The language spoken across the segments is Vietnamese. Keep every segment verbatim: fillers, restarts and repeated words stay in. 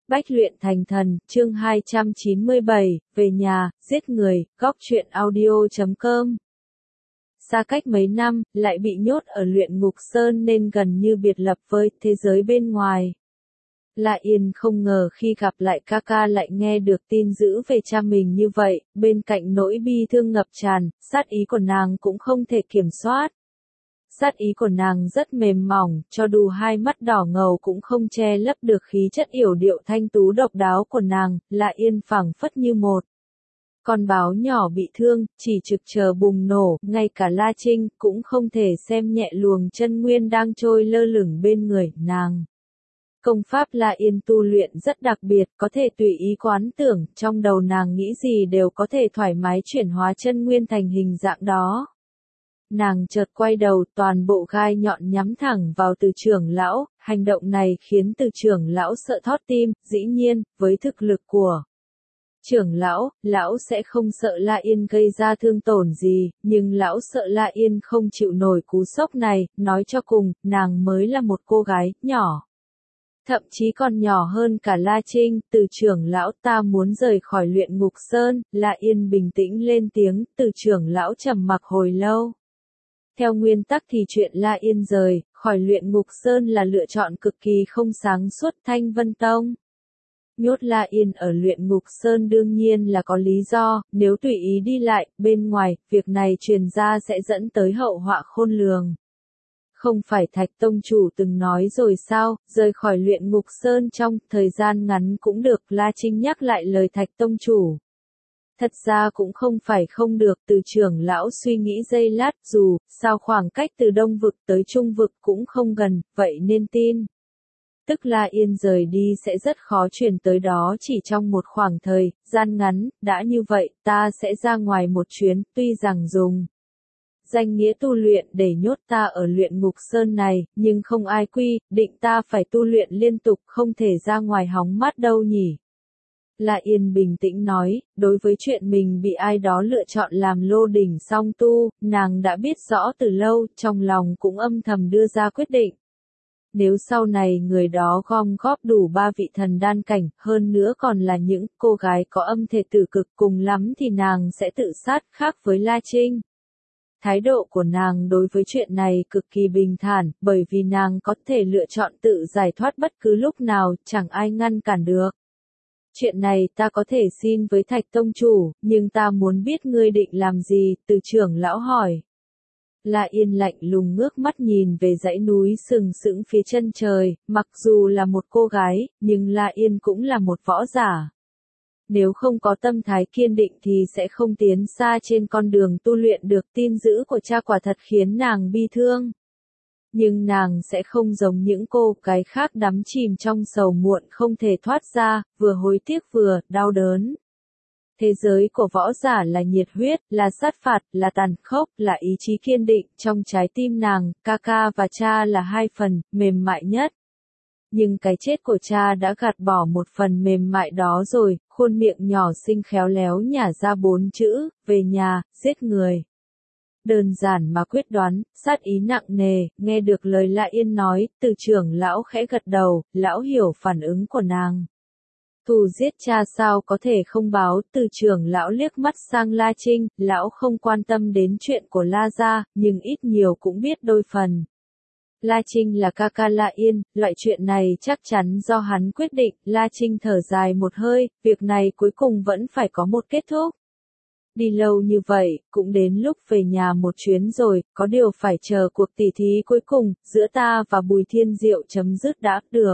Bách luyện thành thần, chương hai trăm chín mươi bảy, về nhà, giết người, góc truyện audio chấm com. Xa cách mấy năm, lại bị nhốt ở luyện ngục sơn nên gần như biệt lập với thế giới bên ngoài. La Yên không ngờ khi gặp lại ca ca lại nghe được tin dữ về cha mình như vậy, bên cạnh nỗi bi thương ngập tràn, sát ý của nàng cũng không thể kiểm soát. Sát ý của nàng rất mềm mỏng, cho dù hai mắt đỏ ngầu cũng không che lấp được khí chất yểu điệu thanh tú độc đáo của nàng, La Yên phảng phất như một con báo nhỏ bị thương, chỉ trực chờ bùng nổ, ngay cả La Trinh cũng không thể xem nhẹ luồng chân nguyên đang trôi lơ lửng bên người nàng. Công pháp La Yên tu luyện rất đặc biệt, có thể tùy ý quán tưởng, trong đầu nàng nghĩ gì đều có thể thoải mái chuyển hóa chân nguyên thành hình dạng đó. Nàng chợt quay đầu, toàn bộ gai nhọn nhắm thẳng vào Từ trưởng lão, hành động này khiến Từ trưởng lão sợ thót tim, dĩ nhiên, với thực lực của trưởng lão, lão sẽ không sợ La Yên gây ra thương tổn gì, nhưng lão sợ La Yên không chịu nổi cú sốc này, nói cho cùng, nàng mới là một cô gái nhỏ. Thậm chí còn nhỏ hơn cả La Trinh. Từ trưởng lão, ta muốn rời khỏi luyện ngục sơn. La Yên bình tĩnh lên tiếng, Từ trưởng lão trầm mặc hồi lâu. Theo nguyên tắc thì chuyện La Yên rời khỏi luyện ngục sơn là lựa chọn cực kỳ không sáng suốt. Thanh Vân Tông nhốt La Yên ở luyện ngục sơn đương nhiên là có lý do, nếu tùy ý đi lại, bên ngoài, việc này truyền ra sẽ dẫn tới hậu họa khôn lường. Không phải Thạch Tông chủ từng nói rồi sao, rời khỏi luyện ngục sơn trong thời gian ngắn cũng được. La Trinh nhắc lại lời Thạch Tông chủ. Thật ra cũng không phải không được. Từ trưởng lão suy nghĩ giây lát, dù sao khoảng cách từ Đông vực tới Trung vực cũng không gần, vậy nên tin tức La Yên rời đi sẽ rất khó truyền tới đó chỉ trong một khoảng thời gian ngắn. Đã như vậy, ta sẽ ra ngoài một chuyến, tuy rằng dùng danh nghĩa tu luyện để nhốt ta ở luyện ngục sơn này, nhưng không ai quy định ta phải tu luyện liên tục, không thể ra ngoài hóng mát đâu nhỉ. La Yên bình tĩnh nói, đối với chuyện mình bị ai đó lựa chọn làm lô đỉnh song tu, nàng đã biết rõ từ lâu, trong lòng cũng âm thầm đưa ra quyết định. Nếu sau này người đó gom góp đủ ba vị thần đan cảnh, hơn nữa còn là những cô gái có âm thể tử cực, cùng lắm thì nàng sẽ tự sát, khác với La Trinh. Thái độ của nàng đối với chuyện này cực kỳ bình thản, bởi vì nàng có thể lựa chọn tự giải thoát bất cứ lúc nào, chẳng ai ngăn cản được. Chuyện này ta có thể xin với Thạch Tông chủ, nhưng ta muốn biết ngươi định làm gì. Từ trưởng lão hỏi. La Yên lạnh lùng ngước mắt nhìn về dãy núi sừng sững phía chân trời, mặc dù là một cô gái, nhưng La Yên cũng là một võ giả. Nếu không có tâm thái kiên định thì sẽ không tiến xa trên con đường tu luyện được. Tin dữ của cha quả thật khiến nàng bi thương. Nhưng nàng sẽ không giống những cô gái khác đắm chìm trong sầu muộn không thể thoát ra, vừa hối tiếc vừa đau đớn. Thế giới của võ giả là nhiệt huyết, là sát phạt, là tàn khốc, là ý chí kiên định. Trong trái tim nàng, ca ca và cha là hai phần mềm mại nhất. Nhưng cái chết của cha đã gạt bỏ một phần mềm mại đó rồi. Khuôn miệng nhỏ xinh khéo léo nhả ra bốn chữ, về nhà, giết người. Đơn giản mà quyết đoán, sát ý nặng nề. Nghe được lời La Yên nói, Từ trưởng lão khẽ gật đầu, lão hiểu phản ứng của nàng. Thù giết cha sao có thể không báo. Từ trưởng lão liếc mắt sang La Trinh, lão không quan tâm đến chuyện của La gia, nhưng ít nhiều cũng biết đôi phần. La Trinh là ca ca La Yên, loại chuyện này chắc chắn do hắn quyết định. La Trinh thở dài một hơi, việc này cuối cùng vẫn phải có một kết thúc. Đi lâu như vậy, cũng đến lúc về nhà một chuyến rồi, có điều phải chờ cuộc tỉ thí cuối cùng, giữa ta và Bùi Thiên Diệu chấm dứt đã được.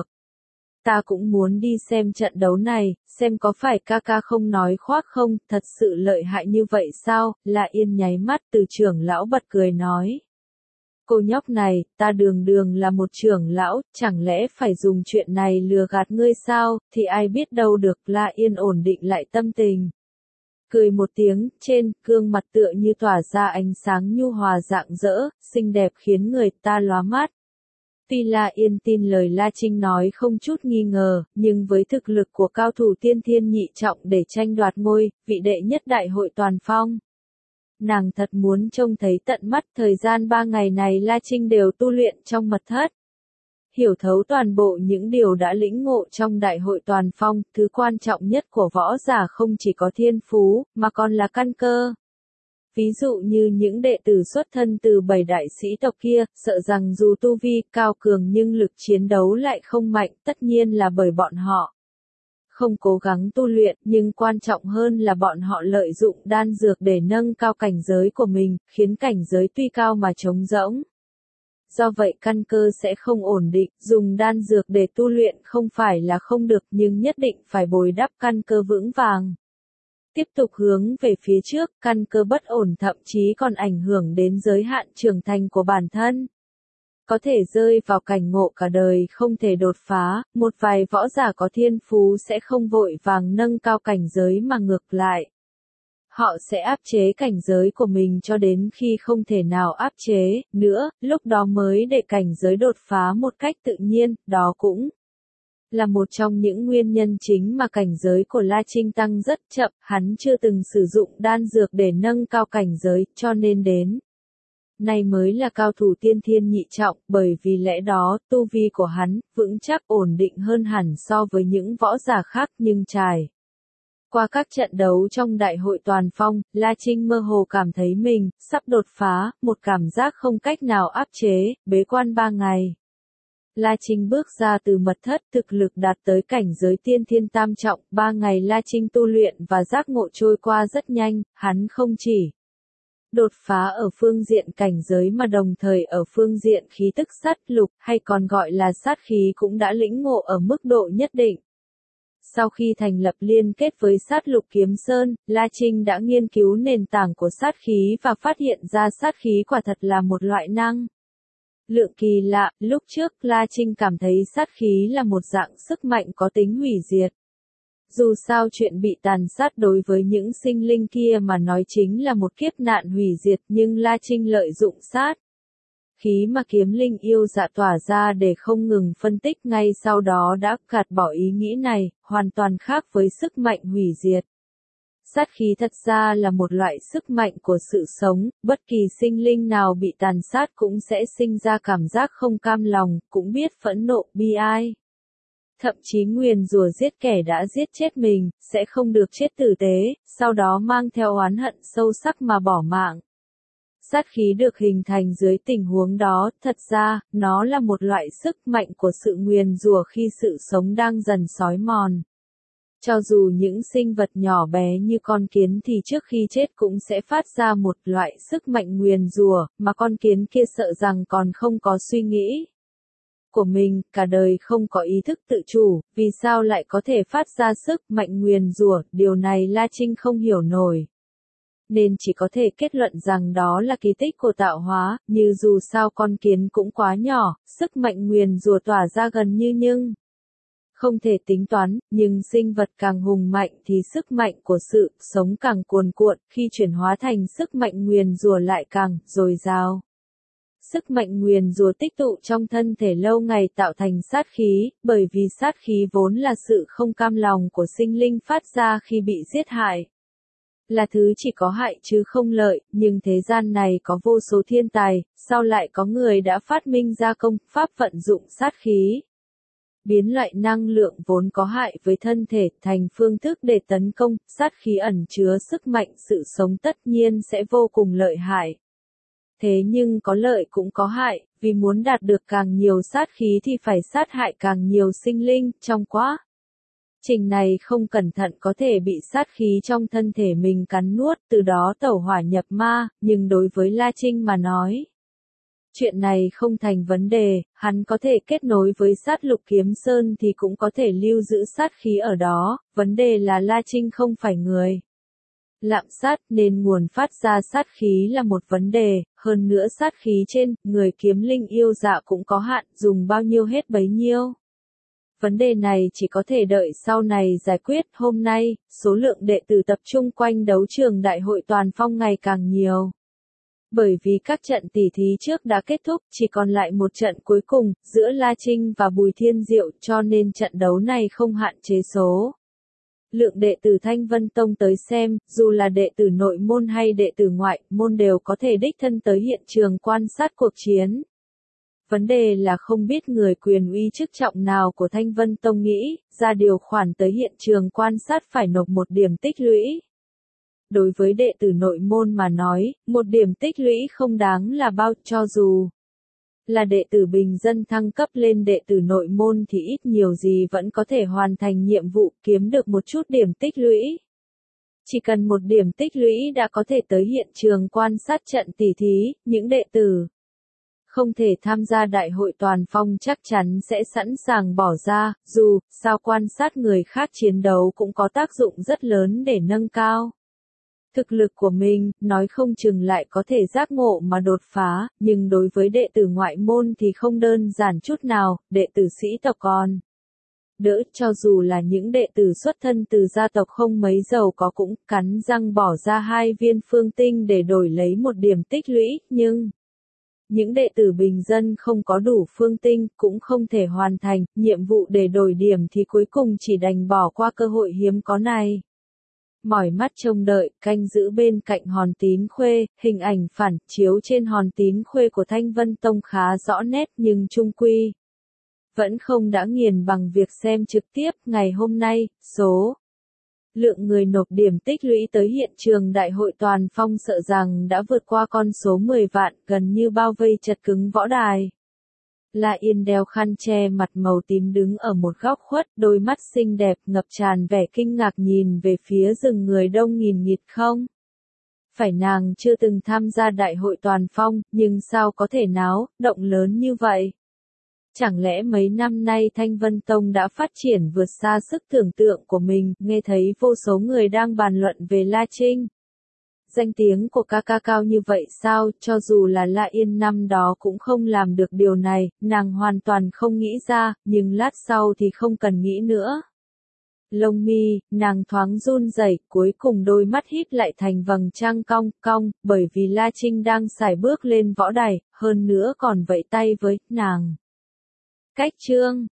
Ta cũng muốn đi xem trận đấu này, xem có phải ca ca không nói khoác không, thật sự lợi hại như vậy sao. La Yên nháy mắt. Từ trưởng lão bật cười nói. Cô nhóc này, ta đường đường là một trưởng lão, chẳng lẽ phải dùng chuyện này lừa gạt ngươi sao, thì ai biết đâu được. La Yên ổn định lại tâm tình. Cười một tiếng, trên gương mặt tựa như tỏa ra ánh sáng nhu hòa rạng rỡ, xinh đẹp khiến người ta lóa mắt. Tuy La Yên tin lời La Trinh nói không chút nghi ngờ, nhưng với thực lực của cao thủ tiên thiên nhị trọng để tranh đoạt ngôi vị đệ nhất đại hội toàn phong, nàng thật muốn trông thấy tận mắt. Thời gian ba ngày này La Trinh đều tu luyện trong mật thất. hiểu thấu toàn bộ những điều đã lĩnh ngộ trong đại hội toàn phong, thứ quan trọng nhất của võ giả không chỉ có thiên phú, mà còn là căn cơ. Ví dụ như những đệ tử xuất thân từ bảy đại sĩ tộc kia, sợ rằng dù tu vi cao cường nhưng lực chiến đấu lại không mạnh, tất nhiên là bởi bọn họ không cố gắng tu luyện, nhưng quan trọng hơn là bọn họ lợi dụng đan dược để nâng cao cảnh giới của mình, khiến cảnh giới tuy cao mà trống rỗng. Do vậy căn cơ sẽ không ổn định, dùng đan dược để tu luyện không phải là không được nhưng nhất định phải bồi đắp căn cơ vững vàng. Tiếp tục hướng về phía trước, căn cơ bất ổn thậm chí còn ảnh hưởng đến giới hạn trưởng thành của bản thân. Có thể rơi vào cảnh ngộ cả đời không thể đột phá, một vài võ giả có thiên phú sẽ không vội vàng nâng cao cảnh giới mà ngược lại. Họ sẽ áp chế cảnh giới của mình cho đến khi không thể nào áp chế nữa, lúc đó mới để cảnh giới đột phá một cách tự nhiên, đó cũng là một trong những nguyên nhân chính mà cảnh giới của La Trinh tăng rất chậm, hắn chưa từng sử dụng đan dược để nâng cao cảnh giới, cho nên đến nay mới là cao thủ tiên thiên nhị trọng, bởi vì lẽ đó, tu vi của hắn, vững chắc ổn định hơn hẳn so với những võ giả khác nhưng trải. Qua các trận đấu trong đại hội toàn phong, La Trinh mơ hồ cảm thấy mình, sắp đột phá, một cảm giác không cách nào áp chế, bế quan ba ngày. La Trinh bước ra từ mật thất, thực lực đạt tới cảnh giới tiên thiên tam trọng, ba ngày La Trinh tu luyện và giác ngộ trôi qua rất nhanh, hắn không chỉ đột phá ở phương diện cảnh giới mà đồng thời ở phương diện khí tức sát lục, hay còn gọi là sát khí cũng đã lĩnh ngộ ở mức độ nhất định. Sau khi thành lập liên kết với sát lục kiếm sơn, La Trinh đã nghiên cứu nền tảng của sát khí và phát hiện ra sát khí quả thật là một loại năng lượng kỳ lạ. Lúc trước La Trinh cảm thấy sát khí là một dạng sức mạnh có tính hủy diệt. Dù sao chuyện bị tàn sát đối với những sinh linh kia mà nói chính là một kiếp nạn hủy diệt, nhưng La Trinh lợi dụng sát khí mà kiếm linh yêu dạ tỏa ra để không ngừng phân tích, ngay sau đó đã gạt bỏ ý nghĩ này, hoàn toàn khác với sức mạnh hủy diệt. Sát khí thật ra là một loại sức mạnh của sự sống, bất kỳ sinh linh nào bị tàn sát cũng sẽ sinh ra cảm giác không cam lòng, cũng biết phẫn nộ, bi ai. Thậm chí nguyền rủa giết kẻ đã giết chết mình, sẽ không được chết tử tế, sau đó mang theo oán hận sâu sắc mà bỏ mạng. Sát khí được hình thành dưới tình huống đó, thật ra, nó là một loại sức mạnh của sự nguyền rủa khi sự sống đang dần xói mòn. Cho dù những sinh vật nhỏ bé như con kiến thì trước khi chết cũng sẽ phát ra một loại sức mạnh nguyền rủa, mà con kiến kia sợ rằng còn không có suy nghĩ của mình, cả đời không có ý thức tự chủ, vì sao lại có thể phát ra sức mạnh nguyền rủa, điều này La Trinh không hiểu nổi. Nên chỉ có thể kết luận rằng đó là kỳ tích của tạo hóa, như dù sao con kiến cũng quá nhỏ, sức mạnh nguyền rủa tỏa ra gần như nhưng không thể tính toán, nhưng sinh vật càng hùng mạnh thì sức mạnh của sự sống càng cuồn cuộn, khi chuyển hóa thành sức mạnh nguyền rủa lại càng dồi dào. Sức mạnh nguyền rủa tích tụ trong thân thể lâu ngày tạo thành sát khí, bởi vì sát khí vốn là sự không cam lòng của sinh linh phát ra khi bị giết hại. Là thứ chỉ có hại chứ không lợi, nhưng thế gian này có vô số thiên tài, sau lại có người đã phát minh ra công pháp vận dụng sát khí. Biến loại năng lượng vốn có hại với thân thể thành phương thức để tấn công, sát khí ẩn chứa sức mạnh sự sống tất nhiên sẽ vô cùng lợi hại. Thế nhưng có lợi cũng có hại, vì muốn đạt được càng nhiều sát khí thì phải sát hại càng nhiều sinh linh, trong quá trình này không cẩn thận có thể bị sát khí trong thân thể mình cắn nuốt, từ đó tẩu hỏa nhập ma, nhưng đối với La Trinh mà nói, chuyện này không thành vấn đề, hắn có thể kết nối với sát lục kiếm sơn thì cũng có thể lưu giữ sát khí ở đó, vấn đề là La Trinh không phải người lạm sát nên nguồn phát ra sát khí là một vấn đề, hơn nữa sát khí trên người kiếm linh yêu dạ cũng có hạn, dùng bao nhiêu hết bấy nhiêu. Vấn đề này chỉ có thể đợi sau này giải quyết. Hôm nay, số lượng đệ tử tập trung quanh đấu trường đại hội toàn phong ngày càng nhiều. Bởi vì các trận tỉ thí trước đã kết thúc, chỉ còn lại một trận cuối cùng, giữa La Trinh và Bùi Thiên Diệu, cho nên trận đấu này không hạn chế số lượng đệ tử Thanh Vân Tông tới xem, dù là đệ tử nội môn hay đệ tử ngoại môn đều có thể đích thân tới hiện trường quan sát cuộc chiến. Vấn đề là không biết người quyền uy chức trọng nào của Thanh Vân Tông nghĩ, ra điều khoản tới hiện trường quan sát phải nộp một điểm tích lũy. Đối với đệ tử nội môn mà nói, một điểm tích lũy không đáng là bao, cho dù là đệ tử bình dân thăng cấp lên đệ tử nội môn thì ít nhiều gì vẫn có thể hoàn thành nhiệm vụ, kiếm được một chút điểm tích lũy. Chỉ cần một điểm tích lũy đã có thể tới hiện trường quan sát trận tỉ thí, những đệ tử không thể tham gia đại hội toàn phong chắc chắn sẽ sẵn sàng bỏ ra, dù sao quan sát người khác chiến đấu cũng có tác dụng rất lớn để nâng cao thực lực của mình, nói không chừng lại có thể giác ngộ mà đột phá, nhưng đối với đệ tử ngoại môn thì không đơn giản chút nào, đệ tử sĩ tộc còn đỡ, cho dù là những đệ tử xuất thân từ gia tộc không mấy giàu có cũng cắn răng bỏ ra hai viên phương tinh để đổi lấy một điểm tích lũy, nhưng những đệ tử bình dân không có đủ phương tinh cũng không thể hoàn thành nhiệm vụ để đổi điểm thì cuối cùng chỉ đành bỏ qua cơ hội hiếm có này. Mỏi mắt trông đợi, canh giữ bên cạnh hòn tín khuê, hình ảnh phản chiếu trên hòn tín khuê của Thanh Vân Tông khá rõ nét nhưng chung quy vẫn không đã nghiền bằng việc xem trực tiếp. Ngày hôm nay, số lượng người nộp điểm tích lũy tới hiện trường đại hội toàn phong sợ rằng đã vượt qua con số mười vạn, gần như bao vây chật cứng võ đài. La Yên đeo khăn che mặt màu tím đứng ở một góc khuất, đôi mắt xinh đẹp ngập tràn vẻ kinh ngạc nhìn về phía rừng người đông nghìn nghịt không. Phải nàng chưa từng tham gia đại hội toàn phong, nhưng sao có thể náo động lớn như vậy? Chẳng lẽ mấy năm nay Thanh Vân Tông đã phát triển vượt xa sức tưởng tượng của mình, nghe thấy vô số người đang bàn luận về La Trinh. Danh tiếng của ca ca cao như vậy sao, cho dù là La Yên năm đó cũng không làm được điều này, nàng hoàn toàn không nghĩ ra, nhưng lát sau thì không cần nghĩ nữa. Lông mi, nàng thoáng run rẩy, cuối cùng đôi mắt híp lại thành vầng trăng cong cong, bởi vì La Trinh đang sải bước lên võ đài, hơn nữa còn vẫy tay với nàng. Cách chương